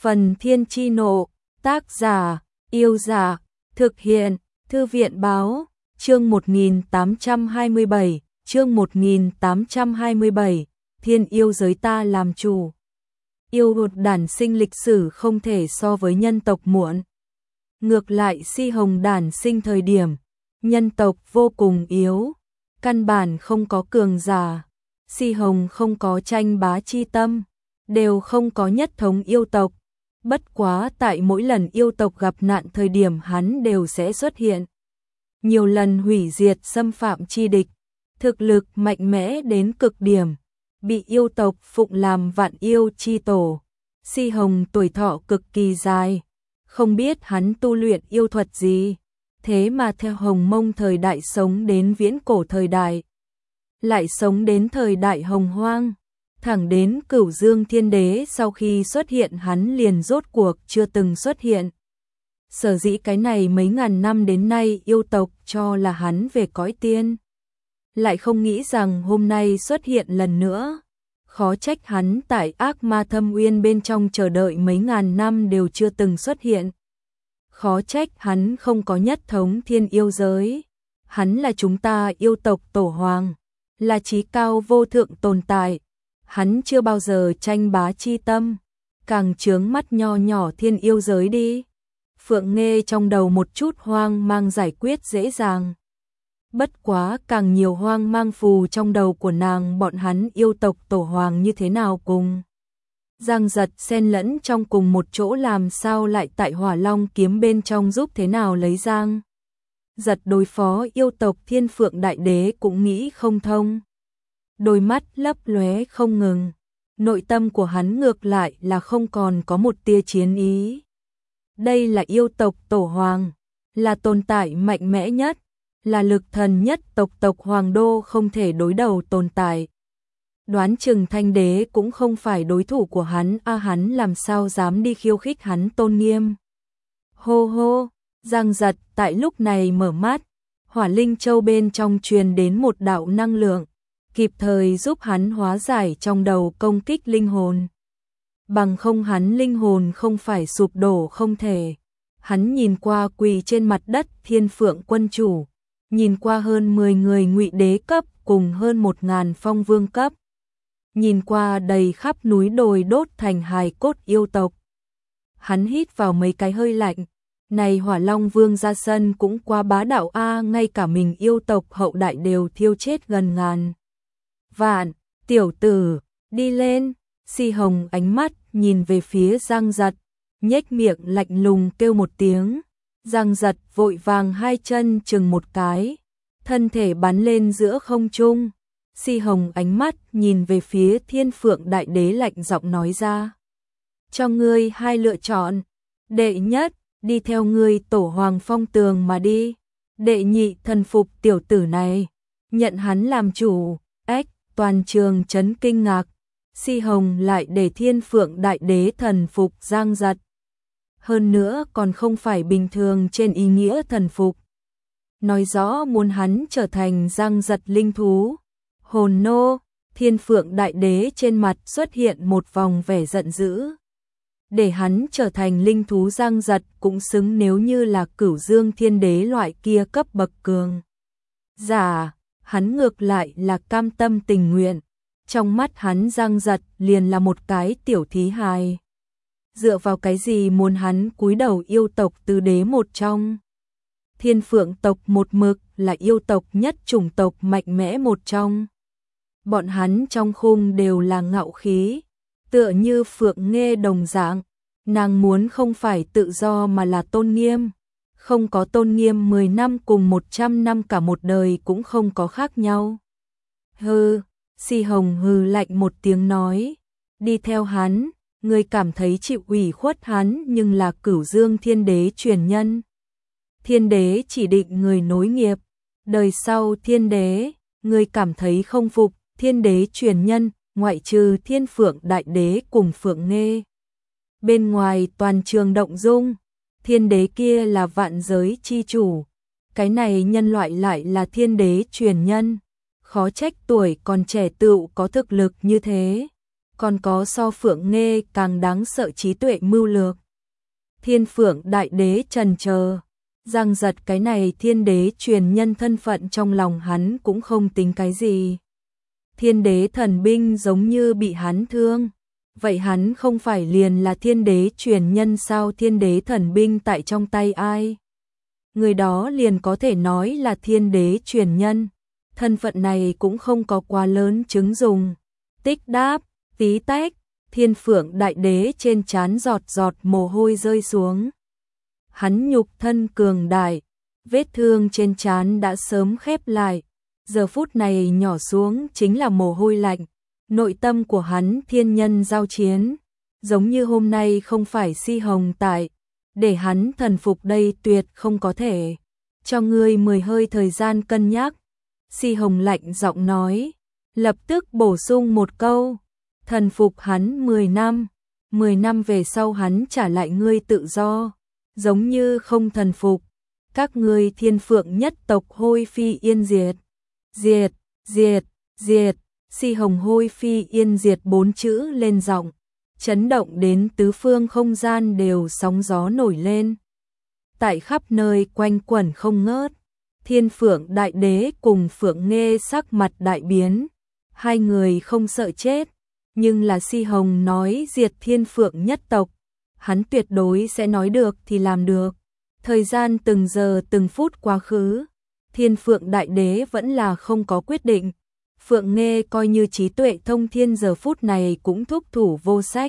Phần Thiên Chi Nộ, tác giả, Yêu Dạ, thực hiện, Thư viện Báo, chương 1827, chương 1827, thiên yêu giới ta làm chủ. Yêu đột đản sinh lịch sử không thể so với nhân tộc muộn. Ngược lại Si Hồng đản sinh thời điểm, nhân tộc vô cùng yếu, căn bản không có cường giả. Si Hồng không có tranh bá chi tâm, đều không có nhất thống yêu tộc. Bất quá tại mỗi lần yêu tộc gặp nạn thời điểm hắn đều sẽ xuất hiện. Nhiều lần hủy diệt xâm phạm chi địch, thực lực mạnh mẽ đến cực điểm, bị yêu tộc phụng làm vạn yêu chi tổ. Si Hồng tuổi thọ cực kỳ dài, không biết hắn tu luyện yêu thuật gì, thế mà theo Hồng Mông thời đại sống đến viễn cổ thời đại, lại sống đến thời đại Hồng Hoang, thẳng đến Cửu Dương Thiên Đế sau khi xuất hiện hắn liền rốt cuộc chưa từng xuất hiện. Sở dĩ cái này mấy ngàn năm đến nay yêu tộc cho là hắn về cõi tiên, lại không nghĩ rằng hôm nay xuất hiện lần nữa. Khó trách hắn tại ác ma thâm uyên bên trong chờ đợi mấy ngàn năm đều chưa từng xuất hiện. Khó trách hắn không có nhất thống thiên yêu giới. Hắn là chúng ta yêu tộc tổ hoàng, là chí cao vô thượng tồn tại. Hắn chưa bao giờ tranh bá chi tâm, càng chướng mắt nho nhỏ thiên yêu giới đi. Phượng Nghê trong đầu một chút hoang mang giải quyết dễ dàng. Bất quá càng nhiều hoang mang phù trong đầu của nàng, bọn hắn yêu tộc tổ hoàng như thế nào cùng Giang Giật xen lẫn trong cùng một chỗ, làm sao lại tại Hỏa Long kiếm bên trong giúp thế nào lấy Giang Giật đối phó yêu tộc Thiên Phượng Đại Đế cũng nghĩ không thông. Đôi mắt lấp lóe không ngừng, nội tâm của hắn ngược lại là không còn có một tia chiến ý. Đây là yêu tộc tổ hoàng, là tồn tại mạnh mẽ nhất, là lực thần nhất tộc hoàng đô không thể đối đầu tồn tại. Đoán chừng Thanh Đế cũng không phải đối thủ của hắn, hắn làm sao dám đi khiêu khích hắn tôn nghiêm. Hô hô, Giang Giật tại lúc này mở mắt, Hỏa Linh Châu bên trong truyền đến một đạo năng lượng, kịp thời giúp hắn hóa giải trong đầu công kích linh hồn. Bằng không hắn linh hồn không phải sụp đổ không thể. Hắn nhìn qua quỳ trên mặt đất Thiên Phượng quân chủ, nhìn qua hơn 10 người Ngụy Đế cấp cùng hơn 1000 Phong Vương cấp, nhìn qua đầy khắp núi đồi đốt thành hài cốt yêu tộc. Hắn hít vào mấy cái hơi lạnh, này Hỏa Long Vương ra sân cũng quá bá đạo ngay cả mình yêu tộc hậu đại đều thiêu chết gần ngàn vạn. Tiểu tử, đi lên. Si Hồng ánh mắt nhìn về phía Giang Giật, nhếch miệng lạnh lùng kêu một tiếng. Giang Giật vội vàng hai chân chừng một cái, thân thể bắn lên giữa không trung. Si Hồng ánh mắt nhìn về phía Thiên Phượng Đại Đế lạnh giọng nói ra: cho ngươi hai lựa chọn, đệ nhất, đi theo ngươi tổ hoàng phong tường mà đi, đệ nhị thần phục tiểu tử này, nhận hắn làm chủ. Toàn trường chấn kinh ngạc, Si Hồng lại để Thiên Phượng Đại Đế thần phục Giang Giật. Hơn nữa còn không phải bình thường trên ý nghĩa thần phục, nói rõ muốn hắn trở thành Giang Giật linh thú. Hồn nô. Thiên Phượng Đại Đế trên mặt xuất hiện một vòng vẻ giận dữ. Để hắn trở thành linh thú Giang Giật cũng xứng, nếu như là Cửu Dương Thiên Đế loại kia cấp bậc cường giả, hắn ngược lại là cam tâm tình nguyện. Trong mắt hắn Giang Giật liền là một cái tiểu thí hài. Dựa vào cái gì muốn hắn cúi đầu yêu tộc tứ đế một trong? Thiên Phượng tộc một mực là yêu tộc nhất chủng tộc mạnh mẽ một trong. Bọn hắn trong khung đều là ngạo khí, tựa như Phượng Nghê đồng dạng. Nàng muốn không phải tự do mà là tôn nghiêm. Không có tôn nghiêm 10 năm cùng 100 năm cả một đời cũng không có khác nhau. Hừ. Si Hồng hừ lạnh một tiếng nói: đi theo hắn, ngươi cảm thấy chịu ủy khuất hắn nhưng là Cửu Dương Thiên Đế truyền nhân. Thiên Đế chỉ định người nối nghiệp, đời sau Thiên Đế, ngươi cảm thấy không phục Thiên Đế truyền nhân, ngoại trừ Thiên Phượng Đại Đế cùng Phượng Nghê. Bên ngoài toàn trường động dung, Thiên Đế kia là vạn giới chi chủ, cái này nhân loại lại là Thiên Đế truyền nhân. Khó trách tuổi còn trẻ tựu có thực lực như thế, còn có so Phượng Nghê càng đáng sợ trí tuệ mưu lược. Thiên Phượng Đại Đế trần chờ, Giang Giật cái này thiên đế truyền nhân thân phận trong lòng hắn cũng không tính cái gì. Thiên đế thần binh giống như bị hắn thương, vậy hắn không phải liền là thiên đế truyền nhân sao? Thiên đế thần binh tại trong tay ai, người đó liền có thể nói là thiên đế truyền nhân. Thân phận này cũng không có quá lớn chứng dùng. Tích đáp, tí tách, Thiên Phượng Đại Đế trên trán giọt giọt mồ hôi rơi xuống. Hắn nhục thân cường đại, vết thương trên trán đã sớm khép lại, giờ phút này nhỏ xuống chính là mồ hôi lạnh. Nội tâm của hắn thiên nhân giao chiến, giống như hôm nay không phải Si Hồng tại, để hắn thần phục đây tuyệt không có thể. Cho ngươi 10 hơi thời gian cân nhắc. Si Hồng lạnh giọng nói, lập tức bổ sung một câu, thần phục hắn 10 năm, 10 năm về sau hắn trả lại ngươi tự do, giống như không thần phục, các ngươi Thiên Phượng nhất tộc hôi phi yên diệt. Diệt, diệt, diệt, Si Hồng hôi phi yên diệt 4 chữ lên giọng, chấn động đến tứ phương không gian đều sóng gió nổi lên. Tại khắp nơi quanh quẩn không ngớt. Thiên Phượng Đại Đế cùng Phượng Nghê sắc mặt đại biến, hai người không sợ chết, nhưng là Si Hồng nói diệt Thiên Phượng nhất tộc, hắn tuyệt đối sẽ nói được thì làm được. Thời gian từng giờ từng phút quá khứ, Thiên Phượng Đại Đế vẫn là không có quyết định. Phượng Nghê coi như trí tuệ thông thiên giờ phút này cũng thúc thủ vô sách.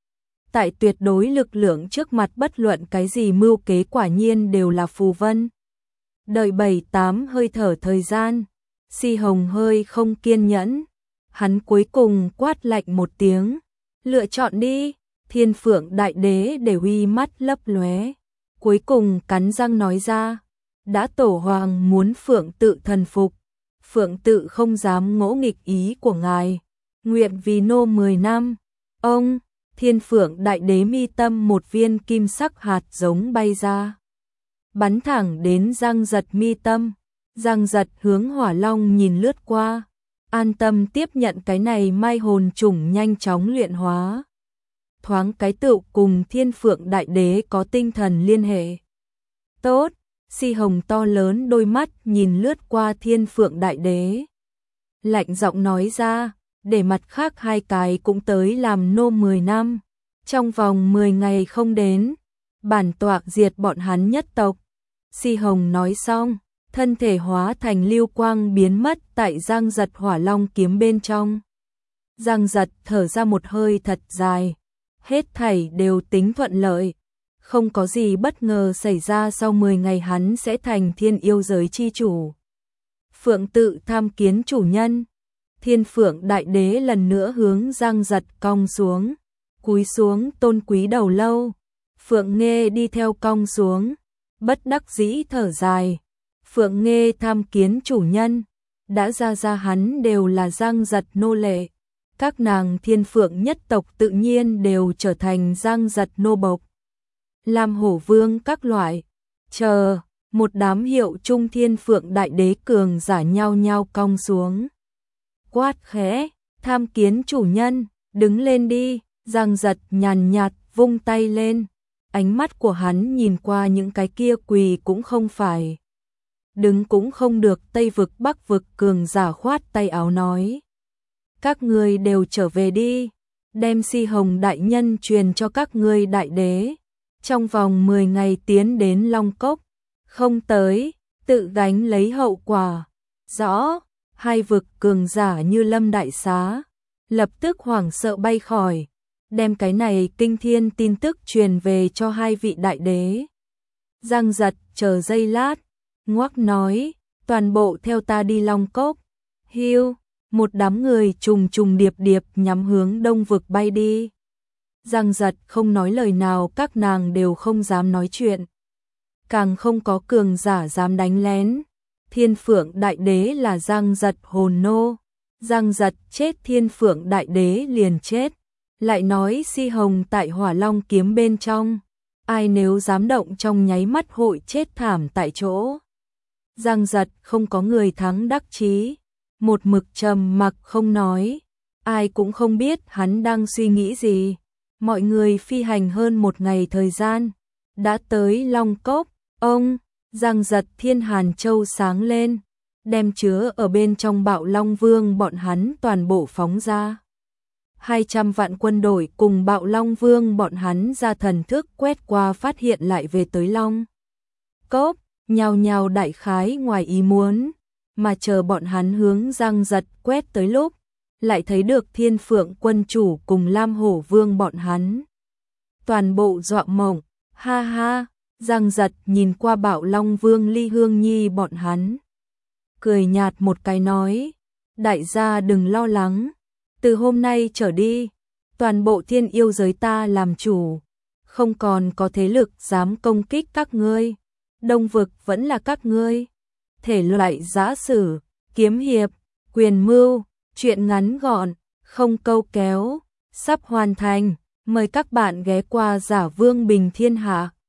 Tại tuyệt đối lực lượng trước mặt bất luận cái gì mưu kế quả nhiên đều là phù vân. Đợi 7-8 hơi thở thời gian, Si Hồng hơi không kiên nhẫn, hắn cuối cùng quát lạnh một tiếng, lựa chọn đi. Thiên Phượng Đại Đế để huy mắt lấp lóe, cuối cùng cắn răng nói ra, đã Tổ Hoàng muốn Phượng tự thần phục, Phượng tự không dám ngỗ nghịch ý của ngài, nguyện vì nô 10 năm. Ông, Thiên Phượng Đại Đế mi tâm một viên kim sắc hạt giống bay ra, bắn thẳng đến Giang Giật mi tâm. Giang Giật hướng Hỏa Long nhìn lướt qua, an tâm tiếp nhận cái này mai hồn trùng nhanh chóng luyện hóa. Thoáng cái tựu cùng Thiên Phượng Đại Đế có tinh thần liên hệ. Tốt, Si Hồng to lớn đôi mắt nhìn lướt qua Thiên Phượng Đại Đế, lạnh giọng nói ra, để mặt khác hai cái cũng tới làm nô 10 năm, trong vòng 10 ngày không đến, bản tọa diệt bọn hắn nhất tộc. Si Hồng nói xong, thân thể hóa thành lưu quang biến mất tại Giang Giật Hỏa Long kiếm bên trong. Giang Giật thở ra một hơi thật dài, hết thảy đều tính thuận lợi, không có gì bất ngờ xảy ra. Sau 10 ngày hắn sẽ thành thiên yêu giới chi chủ. Phượng tự tham kiến chủ nhân. Thiên Phượng Đại Đế lần nữa hướng Giang Giật cong xuống, cúi xuống tôn quý đầu lâu. Phượng Nghê đi theo cong xuống, bất đắc dĩ thở dài. Phượng Nghê tham kiến chủ nhân, đã ra hắn đều là Giang Giật nô lệ, các nàng Thiên Phượng nhất tộc tự nhiên đều trở thành Giang Giật nô bộc. Làm Hổ Vương các loại, chờ, một đám hiệu trung Thiên Phượng Đại Đế cường giả nhau nhau cong xuống. Quát khẽ, tham kiến chủ nhân, đứng lên đi. Giang Giật nhàn nhạt vung tay lên, ánh mắt của hắn nhìn qua những cái kia quỳ cũng không phải, đứng cũng không được Tây vực Bắc vực cường giả khoát tay áo nói, các ngươi đều trở về đi, đem Si Hồng đại nhân truyền cho các ngươi đại đế, trong vòng 10 ngày tiến đến Long Cốc, không tới, tự gánh lấy hậu quả. Rõ. Hai vực cường giả như lâm đại xá, lập tức hoảng sợ bay khỏi, đem cái này kinh thiên tin tức truyền về cho hai vị đại đế. Giang Giật chờ giây lát, ngoác nói, toàn bộ theo ta đi Long Cốc. Hiu, một đám người trùng trùng điệp điệp nhắm hướng đông vực bay đi. Giang Giật không nói lời nào, các nàng đều không dám nói chuyện, càng không có cường giả dám đánh lén. Thiên Phượng Đại Đế là Giang Giật hồn nô, Giang Giật chết Thiên Phượng Đại Đế liền chết, lại nói Si Hồng tại Hỏa Long kiếm bên trong, ai nếu dám động trong nháy mắt hội chết thảm tại chỗ. Giang Giật không có người thắng đắc chí, một mực trầm mặc không nói. ai cũng không biết hắn đang suy nghĩ gì. Mọi người phi hành hơn một ngày thời gian, đã tới Long Cốc. Ông giằng giật Thiên Hàn Châu sáng lên, đem chứa ở bên trong Bạo Long Vương bọn hắn toàn bộ phóng ra. 200 vạn quân đội cùng Bạo Long Vương bọn hắn ra thần thức quét qua phát hiện lại về tới Long Cốc, nhào nhào đại khái ngoài ý muốn, mà chờ bọn hắn hướng giằng giật quét tới lúc, lại thấy được Thiên Phượng quân chủ cùng Lam Hổ Vương bọn hắn. Toàn bộ dọa mộng, ha ha, giằng giật nhìn qua Bạo Long Vương Ly Hương Nhi bọn hắn. Cười nhạt một cái nói, đại gia đừng lo lắng, từ hôm nay trở đi, toàn bộ thiên yêu giới ta làm chủ, không còn có thế lực dám công kích các ngươi, Đông vực vẫn là các ngươi. Thể loại giã sử, kiếm hiệp, quyền mưu, truyện ngắn gọn, không câu kéo, sắp hoàn thành, mời các bạn ghé qua Giả Vương Bình Thiên Hạ.